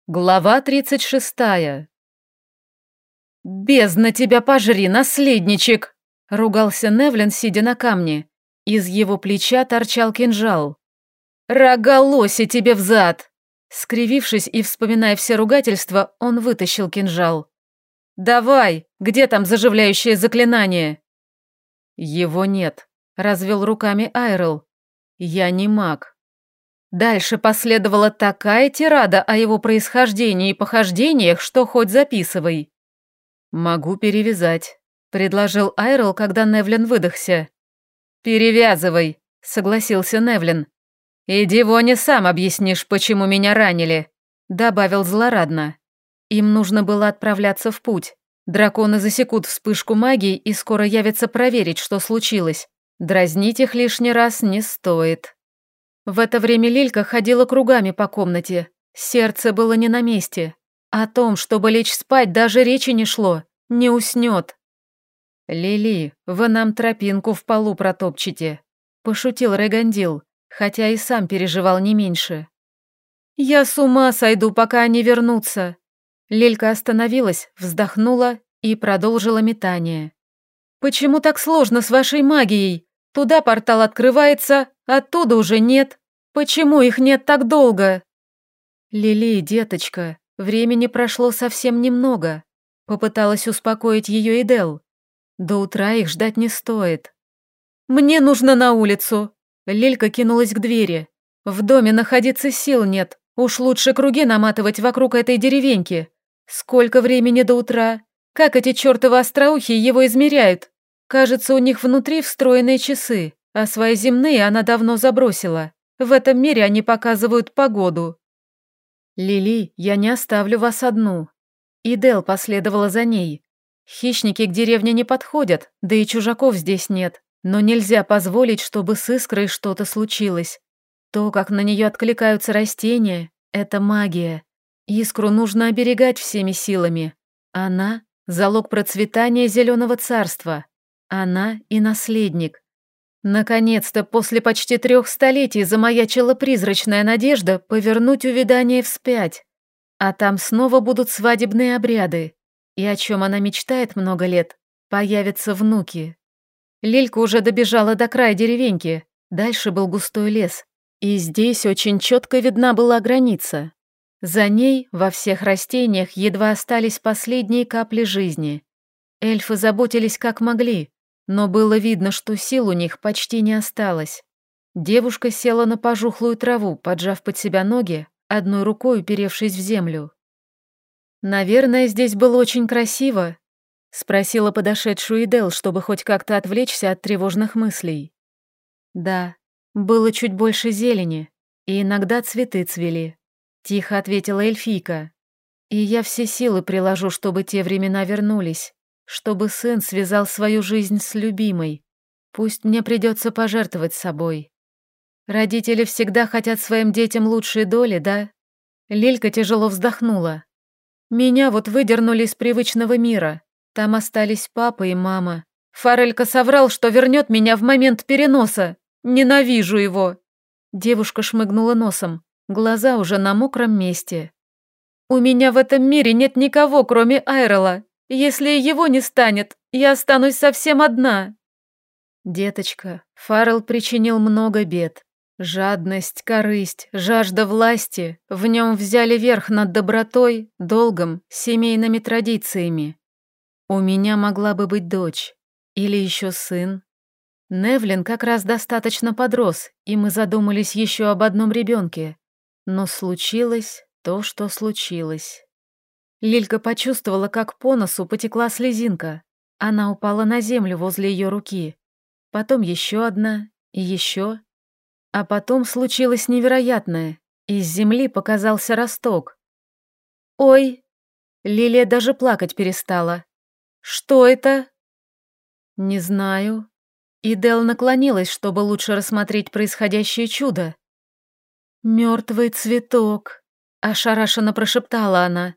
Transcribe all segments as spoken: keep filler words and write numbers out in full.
Глава тридцать шестая. «Бездна тебя пожри, наследничек!» — ругался Невлин, сидя на камне. Из его плеча торчал кинжал. «Рога лоси тебе взад!» Скривившись и вспоминая все ругательства, он вытащил кинжал. «Давай, где там заживляющее заклинание?» «Его нет», — развел руками Айрел. «Я не маг». Дальше последовала такая тирада о его происхождении и похождениях, что хоть записывай. «Могу перевязать», — предложил Айрел, когда Невлин выдохся. «Перевязывай», — согласился Невлин. «И Дивоне сам объяснишь, почему меня ранили», — добавил злорадно. Им нужно было отправляться в путь. Драконы засекут вспышку магии и скоро явятся проверить, что случилось. Дразнить их лишний раз не стоит. В это время Лилька ходила кругами по комнате. Сердце было не на месте. О том, чтобы лечь спать, даже речи не шло. Не уснет. «Лили, вы нам тропинку в полу протопчете», — пошутил Регандил, хотя и сам переживал не меньше. «Я с ума сойду, пока они вернутся». Лилька остановилась, вздохнула и продолжила метание. «Почему так сложно с вашей магией? Туда портал открывается, оттуда уже нет. Почему их нет так долго?» «Лили, деточка, времени прошло совсем немного», — попыталась успокоить ее Идел. «До утра их ждать не стоит». «Мне нужно на улицу». Лилька кинулась к двери. «В доме находиться сил нет. Уж лучше круги наматывать вокруг этой деревеньки. Сколько времени до утра? Как эти чертовы остроухи его измеряют? Кажется, у них внутри встроенные часы, а свои земные она давно забросила. В этом мире они показывают погоду». «Лили, я не оставлю вас одну». Идел последовала за ней. Хищники к деревне не подходят, да и чужаков здесь нет. Но нельзя позволить, чтобы с Искрой что-то случилось. То, как на нее откликаются растения, это магия. Искру нужно оберегать всеми силами. Она — залог процветания Зеленого Царства. Она и наследник. Наконец-то, после почти трех столетий, замаячила призрачная надежда повернуть увядание вспять. А там снова будут свадебные обряды. И о чем она мечтает много лет, появятся внуки. Лилька уже добежала до края деревеньки, дальше был густой лес. И здесь очень четко видна была граница. За ней во всех растениях едва остались последние капли жизни. Эльфы заботились как могли, но было видно, что сил у них почти не осталось. Девушка села на пожухлую траву, поджав под себя ноги, одной рукой уперевшись в землю. «Наверное, здесь было очень красиво», — спросила подошедшую Идел, чтобы хоть как-то отвлечься от тревожных мыслей. «Да, было чуть больше зелени, и иногда цветы цвели», — тихо ответила эльфийка. «И я все силы приложу, чтобы те времена вернулись, чтобы сын связал свою жизнь с любимой. Пусть мне придется пожертвовать собой. Родители всегда хотят своим детям лучшей доли, да?» Лилька тяжело вздохнула. «Меня вот выдернули из привычного мира. Там остались папа и мама. Форелька соврал, что вернет меня в момент переноса. Ненавижу его!» Девушка шмыгнула носом, глаза уже на мокром месте. «У меня в этом мире нет никого, кроме Айрела. Если его не станет, я останусь совсем одна». «Деточка, Фаррелл причинил много бед. Жадность, корысть, жажда власти в нем взяли верх над добротой, долгом, семейными традициями. У меня могла бы быть дочь. Или еще сын. Невлин как раз достаточно подрос, и мы задумались еще об одном ребенке. Но случилось то, что случилось». Лилька почувствовала, как по носу потекла слезинка. Она упала на землю возле ее руки. Потом еще одна и еще. А потом случилось невероятное. Из земли показался росток. «Ой!» Лилия даже плакать перестала. «Что это?» «Не знаю». Идел наклонилась, чтобы лучше рассмотреть происходящее чудо. «Мертвый цветок», — ошарашенно прошептала она.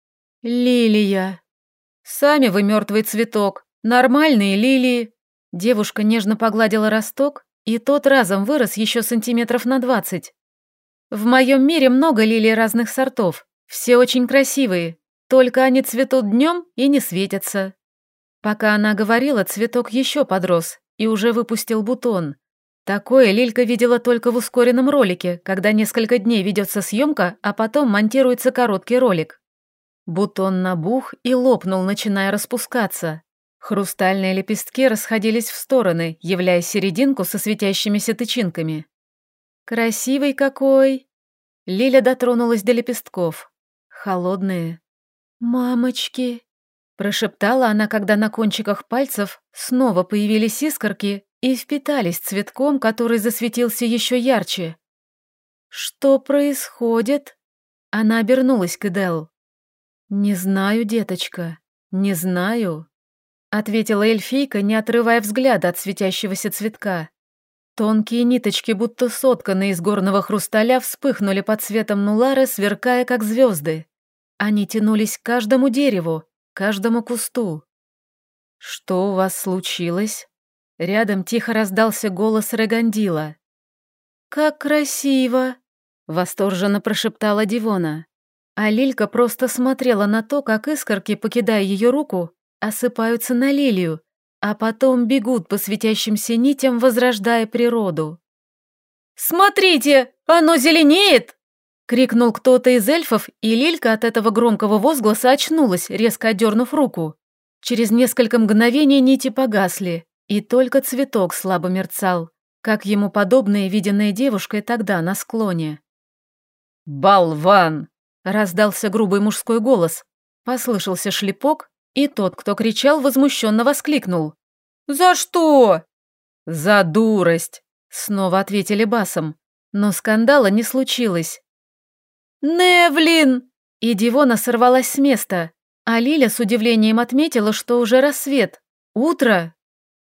«Лилия». «Сами вы мертвый цветок. Нормальные лилии». Девушка нежно погладила росток, и тот разом вырос еще сантиметров на двадцать. «В моем мире много лилий разных сортов. Все очень красивые, только они цветут днем и не светятся». Пока она говорила, цветок еще подрос и уже выпустил бутон. Такое Лилька видела только в ускоренном ролике, когда несколько дней ведется съемка, а потом монтируется короткий ролик. Бутон набух и лопнул, начиная распускаться. Хрустальные лепестки расходились в стороны, являя серединку со светящимися тычинками. «Красивый какой!» Лиля дотронулась до лепестков. Холодные. «Мамочки!» Прошептала она, когда на кончиках пальцев снова появились искорки и впитались цветком, который засветился еще ярче. «Что происходит?» Она обернулась к Эдел. «Не знаю, деточка, не знаю», — ответила эльфийка, не отрывая взгляда от светящегося цветка. Тонкие ниточки, будто сотканные из горного хрусталя, вспыхнули под светом Нулары, сверкая, как звезды. Они тянулись к каждому дереву, каждому кусту. «Что у вас случилось?» Рядом тихо раздался голос Регандила. «Как красиво!» — восторженно прошептала Дивона. А Лилька просто смотрела на то, как искорки, покидая ее руку, осыпаются на лилию, а потом бегут по светящимся нитям, возрождая природу. «Смотрите, оно зеленеет!» — крикнул кто-то из эльфов, и Лилька от этого громкого возгласа очнулась, резко отдернув руку. Через несколько мгновений нити погасли, и только цветок слабо мерцал, как ему подобные, виденные девушкой тогда на склоне. «Болван!» — раздался грубый мужской голос. Послышался шлепок, и тот, кто кричал, возмущенно воскликнул. «За что?» «За дурость!» — снова ответили басом. Но скандала не случилось. «Невлин!» И Дивона сорвалась с места, а Лиля с удивлением отметила, что уже рассвет. Утро.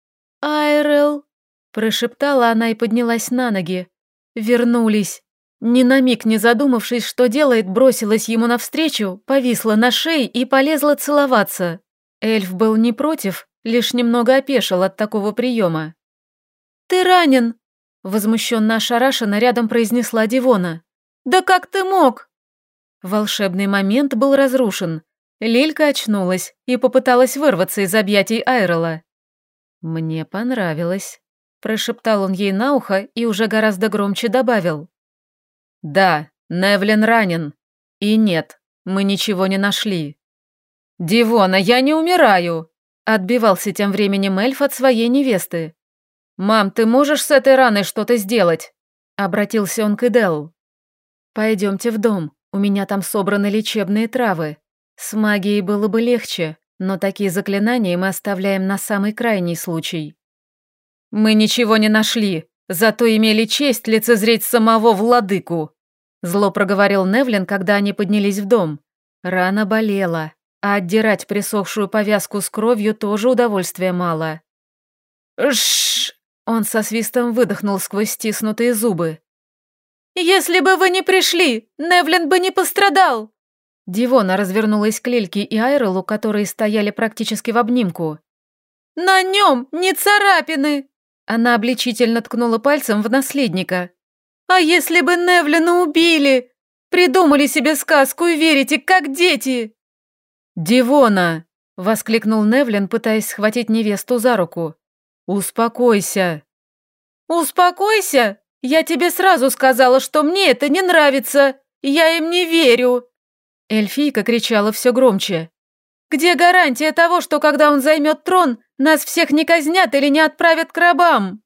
«Айрел!» — прошептала она и поднялась на ноги. Вернулись. Ни на миг не задумавшись, что делает, бросилась ему навстречу, повисла на шее и полезла целоваться. Эльф был не против, лишь немного опешил от такого приема. «Ты ранен!» — возмущенно ошарашенно рядом произнесла Дивона. «Да как ты мог?» Волшебный момент был разрушен. Лилька очнулась и попыталась вырваться из объятий Айрела. «Мне понравилось», — прошептал он ей на ухо и уже гораздо громче добавил. «Да, Невлин ранен. И нет, мы ничего не нашли». «Дивона, я не умираю!» — отбивался тем временем эльф от своей невесты. «Мам, ты можешь с этой раной что-то сделать?» — обратился он к Эдел. «Пойдемте в дом, у меня там собраны лечебные травы. С магией было бы легче, но такие заклинания мы оставляем на самый крайний случай». «Мы ничего не нашли, зато имели честь лицезреть самого владыку», — зло проговорил Невлин, когда они поднялись в дом. Рана болела, а отдирать присохшую повязку с кровью тоже удовольствия мало. «Шшш!» — он со свистом выдохнул сквозь стиснутые зубы. «Если бы вы не пришли, Невлин бы не пострадал!» Дивона развернулась к Лильке и Айрелу, которые стояли практически в обнимку. «На нем не царапины!» Она обличительно ткнула пальцем в наследника. «А если бы Невлина убили? Придумали себе сказку и верите, как дети!» «Дивона!» — воскликнул Невлин, пытаясь схватить невесту за руку. «Успокойся!» «Успокойся? Я тебе сразу сказала, что мне это не нравится! Я им не верю!» Эльфийка кричала все громче. «Где гарантия того, что когда он займет трон, нас всех не казнят или не отправят к рабам?»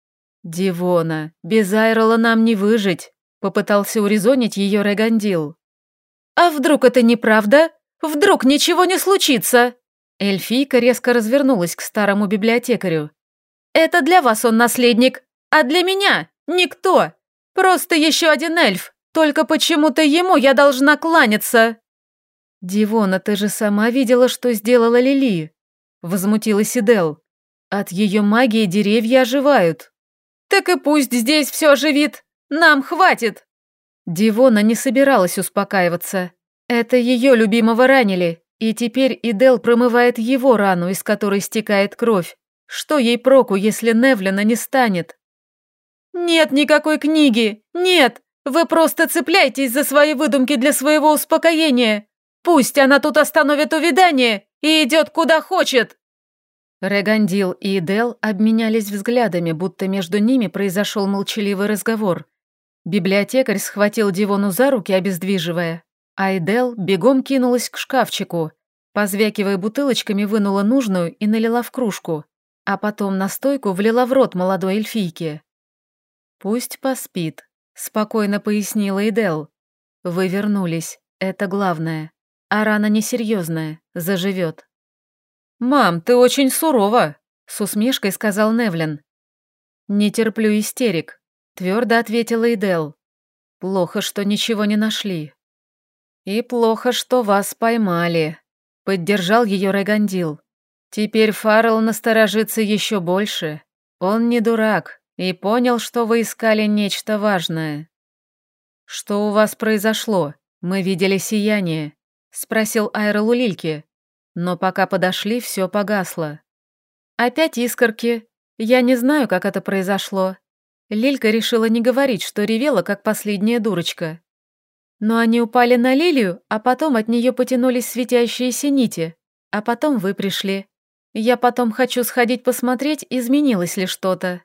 «Дивона, без Айрела нам не выжить», — попытался урезонить ее Регандил. «А вдруг это неправда? Вдруг ничего не случится?» Эльфийка резко развернулась к старому библиотекарю. «Это для вас он наследник, а для меня никто. Просто еще один эльф, только почему-то ему я должна кланяться». «Дивона, ты же сама видела, что сделала Лили», — возмутилась Эдел. «От ее магии деревья оживают». «Так и пусть здесь все оживит, нам хватит». Дивона не собиралась успокаиваться. Это ее любимого ранили, и теперь Эдел промывает его рану, из которой стекает кровь. Что ей проку, если Невлина не станет? «Нет никакой книги! Нет! Вы просто цепляйтесь за свои выдумки для своего успокоения. Пусть она тут остановит увядание и идет куда хочет!» Регандил и Идел обменялись взглядами, будто между ними произошел молчаливый разговор. Библиотекарь схватил Дивону за руки, обездвиживая, а Идел бегом кинулась к шкафчику, позвякивая бутылочками, вынула нужную и налила в кружку, а потом настойку влила в рот молодой эльфийке. «Пусть поспит», — спокойно пояснила Идел. «Вы вернулись, это главное, а рана несерьезная, заживет». «Мам, ты очень сурова», — с усмешкой сказал Невлин. «Не терплю истерик», — твердо ответила Идел. «Плохо, что ничего не нашли». «И плохо, что вас поймали», — поддержал ее Регандил. «Теперь Фаррелл насторожится еще больше. Он не дурак и понял, что вы искали нечто важное». «Что у вас произошло? Мы видели сияние», — спросил Айрел у Лильки. Но пока подошли, все погасло. «Опять искорки. Я не знаю, как это произошло». Лилька решила не говорить, что ревела, как последняя дурочка. Но они упали на лилию, а потом от нее потянулись светящиеся нити. А потом вы пришли. Я потом хочу сходить посмотреть, изменилось ли что-то.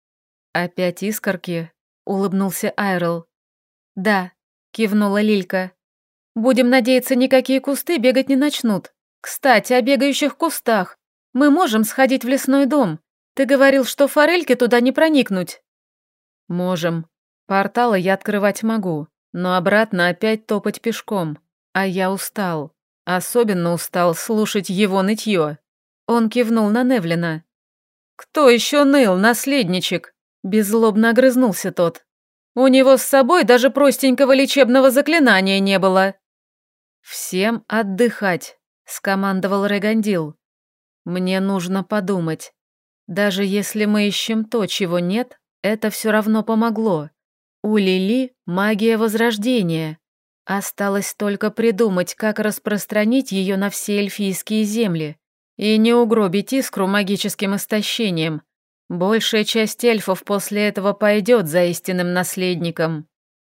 «Опять искорки?» — улыбнулся Айрел. «Да», — кивнула Лилька. «Будем надеяться, никакие кусты бегать не начнут. Кстати, о бегающих кустах. Мы можем сходить в лесной дом. Ты говорил, что форельке туда не проникнуть». «Можем. Порталы я открывать могу, но обратно опять топать пешком. А я устал. Особенно устал слушать его нытье». Он кивнул на Невлина. «Кто еще ныл, наследничек?» Беззлобно огрызнулся тот. «У него с собой даже простенького лечебного заклинания не было». «Всем отдыхать», — скомандовал Регандил. «Мне нужно подумать. Даже если мы ищем то, чего нет, это все равно помогло. У Лили магия возрождения. Осталось только придумать, как распространить ее на все эльфийские земли и не угробить искру магическим истощением. Большая часть эльфов после этого пойдет за истинным наследником».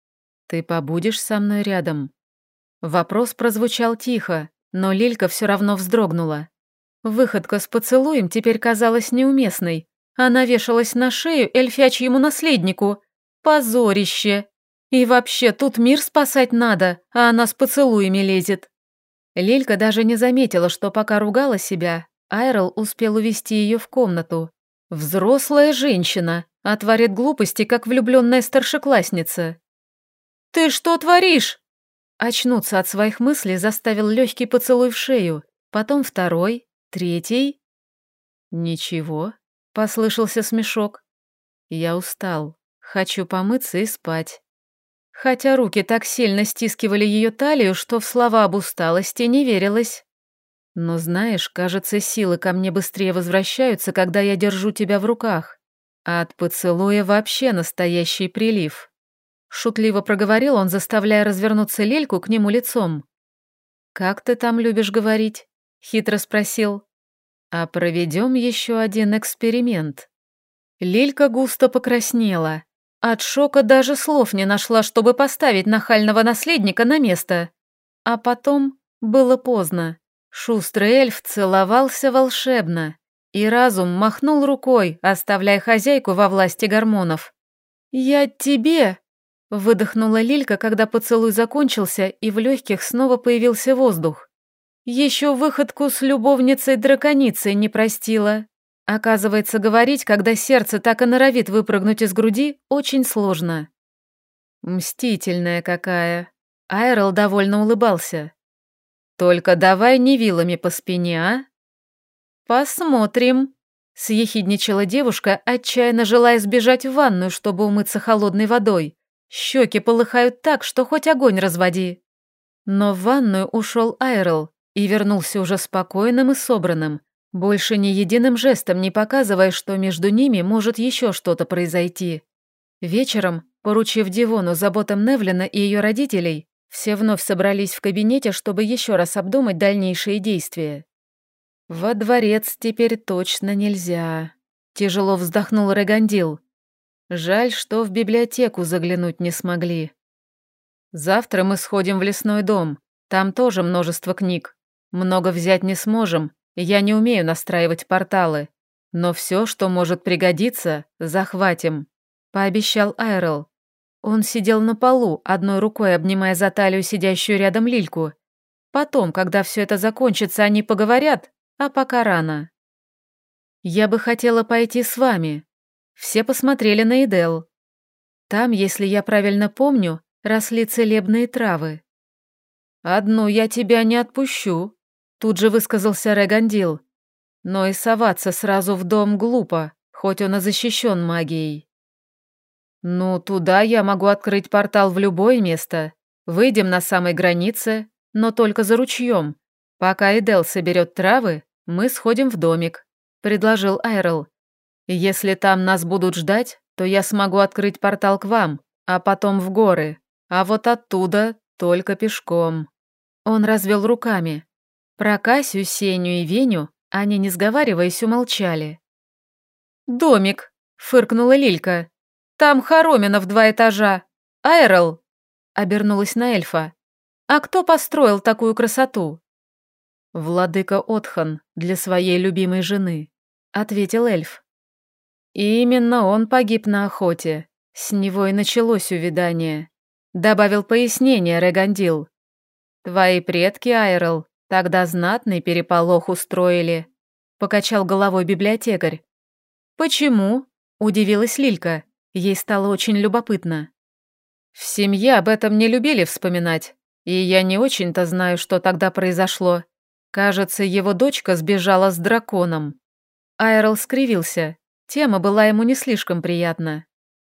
«Ты побудешь со мной рядом?» Вопрос прозвучал тихо, но Лилька все равно вздрогнула. Выходка с поцелуем теперь казалась неуместной. Она вешалась на шею эльфячьему наследнику. Позорище! И вообще, тут мир спасать надо, а она с поцелуями лезет. Лилька даже не заметила, что пока ругала себя, Айрел успел увести ее в комнату. Взрослая женщина, а творит глупости, как влюбленная старшеклассница. «Ты что творишь?» Очнуться от своих мыслей заставил легкий поцелуй в шею, потом второй, третий. «Ничего», — послышался смешок. «Я устал, хочу помыться и спать». Хотя руки так сильно стискивали ее талию, что в слова об усталости не верилось. «Но знаешь, кажется, силы ко мне быстрее возвращаются, когда я держу тебя в руках, а от поцелуя вообще настоящий прилив». Шутливо проговорил он, заставляя развернуться Лельку к нему лицом. «Как ты там любишь говорить?» — хитро спросил. «А проведем еще один эксперимент». Лелька густо покраснела. От шока даже слов не нашла, чтобы поставить нахального наследника на место. А потом было поздно. Шустрый эльф целовался волшебно, и разум махнул рукой, оставляя хозяйку во власти гормонов. «Я тебе!» — выдохнула Лилька, когда поцелуй закончился, и в легких снова появился воздух. Еще выходку с любовницей-драконицей не простила. Оказывается, говорить, когда сердце так и норовит выпрыгнуть из груди, очень сложно. Мстительная какая. Айрел довольно улыбался. «Только давай не вилами по спине, а?» «Посмотрим», — съехидничала девушка, отчаянно желая сбежать в ванную, чтобы умыться холодной водой. Щеки полыхают так, что хоть огонь разводи. Но в ванную ушел Айрел и вернулся уже спокойным и собранным, больше ни единым жестом не показывая, что между ними может еще что-то произойти. Вечером, поручив Дивону заботам Невлина и ее родителей, все вновь собрались в кабинете, чтобы еще раз обдумать дальнейшие действия. «Во дворец теперь точно нельзя», — тяжело вздохнул Регандил. «Жаль, что в библиотеку заглянуть не смогли. Завтра мы сходим в лесной дом. Там тоже множество книг. Много взять не сможем, я не умею настраивать порталы. Но все, что может пригодиться, захватим», — пообещал Айрел. Он сидел на полу, одной рукой обнимая за талию сидящую рядом Лильку. Потом, когда все это закончится, они поговорят, а пока рано. «Я бы хотела пойти с вами». Все посмотрели на Идел. Там, если я правильно помню, росли целебные травы. «Одну я тебя не отпущу», — тут же высказался Регандил. «Но и соваться сразу в дом глупо, хоть он и защищен магией». «Ну, туда я могу открыть портал в любое место. Выйдем на самой границе, но только за ручьем. Пока Идел соберет травы, мы сходим в домик», — предложил Айрел. «Если там нас будут ждать, то я смогу открыть портал к вам, а потом в горы, а вот оттуда только пешком». Он развел руками. Про Касю, Сеню и Веню они, не сговариваясь, умолчали. «Домик», — фыркнула Лилька. «Там хоромина в два этажа. Айрел», — обернулась на эльфа. «А кто построил такую красоту?» «Владыка Отхан для своей любимой жены», — ответил эльф. «И именно он погиб на охоте. С него и началось увядание», — добавил пояснение Регандил. «Твои предки, Айрел, тогда знатный переполох устроили», — покачал головой библиотекарь. «Почему?» — удивилась Лилька. Ей стало очень любопытно. «В семье об этом не любили вспоминать, и я не очень-то знаю, что тогда произошло. Кажется, его дочка сбежала с драконом». Айрел скривился. Тема была ему не слишком приятна.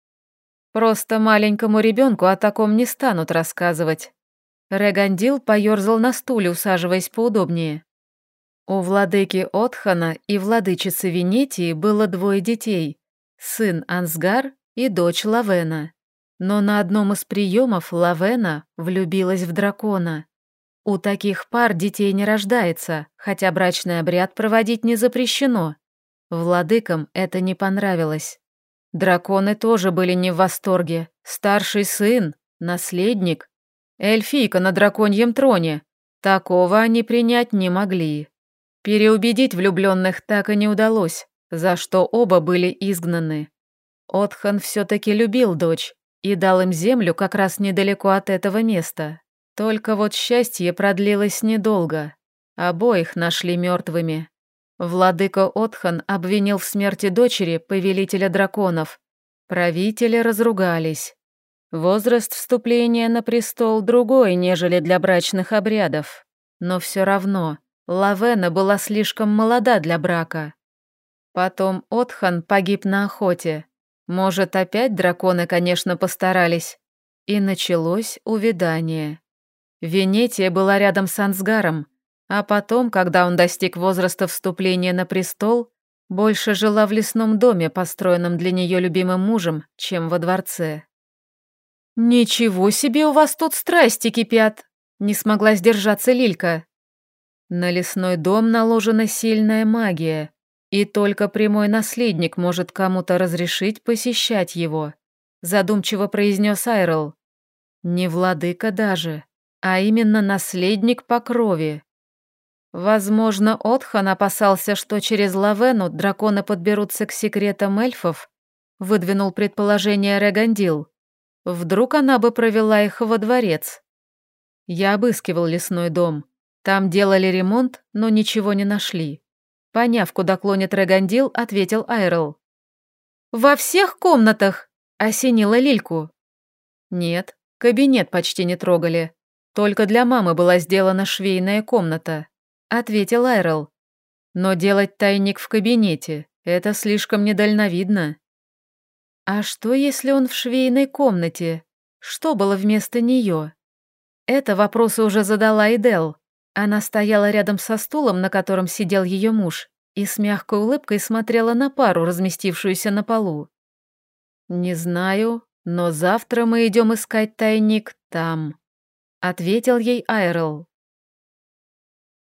«Просто маленькому ребенку о таком не станут рассказывать». Регандил поерзал на стуле, усаживаясь поудобнее. У владыки Отхана и владычицы Венетии было двое детей, сын Ансгар и дочь Лавена. Но на одном из приемов Лавена влюбилась в дракона. У таких пар детей не рождается, хотя брачный обряд проводить не запрещено. Владыкам это не понравилось. Драконы тоже были не в восторге. Старший сын, наследник, эльфийка на драконьем троне. Такого они принять не могли. Переубедить влюбленных так и не удалось, за что оба были изгнаны. Отхан все-таки любил дочь и дал им землю как раз недалеко от этого места. Только вот счастье продлилось недолго. Обоих нашли мертвыми. Владыка Отхан обвинил в смерти дочери повелителя драконов. Правители разругались. Возраст вступления на престол другой, нежели для брачных обрядов. Но все равно Лавена была слишком молода для брака. Потом Отхан погиб на охоте. Может, опять драконы, конечно, постарались. И началось увядание. Венетия была рядом с Ансгаром, а потом, когда он достиг возраста вступления на престол, больше жила в лесном доме, построенном для нее любимым мужем, чем во дворце. «Ничего себе у вас тут страсти кипят!» — не смогла сдержаться Лилька. На лесной дом наложена сильная магия, и только прямой наследник может кому-то разрешить посещать его, задумчиво произнес Айрел. Не владыка даже, а именно наследник по крови. Возможно, Отхан опасался, что через Лавену драконы подберутся к секретам эльфов, выдвинул предположение Регандил. Вдруг она бы провела их во дворец. Я обыскивал лесной дом. Там делали ремонт, но ничего не нашли. Поняв, куда клонит Регандил, ответил Айрел. «Во всех комнатах?» — осенила Лильку. «Нет, кабинет почти не трогали. Только для мамы была сделана швейная комната», — ответил Айрел. «Но делать тайник в кабинете — это слишком недальновидно». «А что, если он в швейной комнате? Что было вместо нее?» Это вопросы уже задала Идел. Она стояла рядом со стулом, на котором сидел ее муж, и с мягкой улыбкой смотрела на пару, разместившуюся на полу. «Не знаю, но завтра мы идем искать тайник там», — ответил ей Айрел.